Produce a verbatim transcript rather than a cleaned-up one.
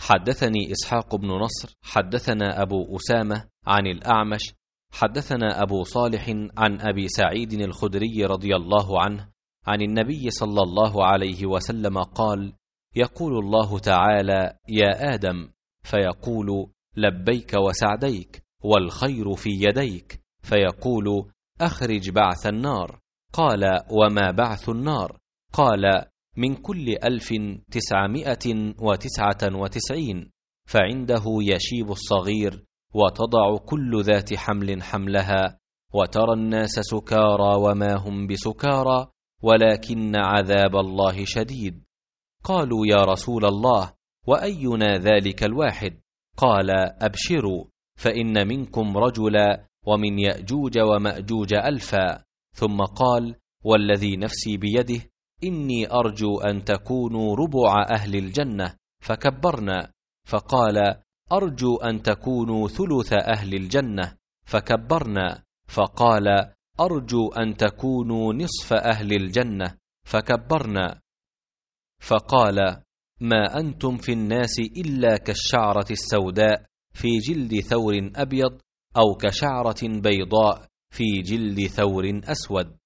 حدثني إسحاق بن نصر حدثنا أبو أسامة عن الأعمش حدثنا أبو صالح عن أبي سعيد الخدري رضي الله عنه عن النبي صلى الله عليه وسلم قال: يقول الله تعالى: يا آدم، فيقول: لبيك وسعديك، والخير في يديك، فيقول: أخرج بعث النار. قال: وما بعث النار؟ قال: من كل ألف تسعمائة وتسعة وتسعين، فعنده يشيب الصغير، وتضع كل ذات حمل حملها، وترى الناس سكارى وما هم بسكارى، ولكن عذاب الله شديد. قالوا: يا رسول الله، وأينا ذلك الواحد؟ قال: أبشروا، فإن منكم رجلا، ومن يأجوج ومأجوج ألفا. ثم قال: والذي نفسي بيده، إني أرجو أن تكونوا ربع أهل الجنة، فكبرنا. فقال: أرجو أن تكونوا ثلث أهل الجنة، فكبرنا. فقال: أرجو أن تكونوا نصف أهل الجنة، فكبرنا. فقال: ما أنتم في الناس إلا كالشعرة السوداء في جلد ثور أبيض، أو كشعرة بيضاء في جلد ثور أسود.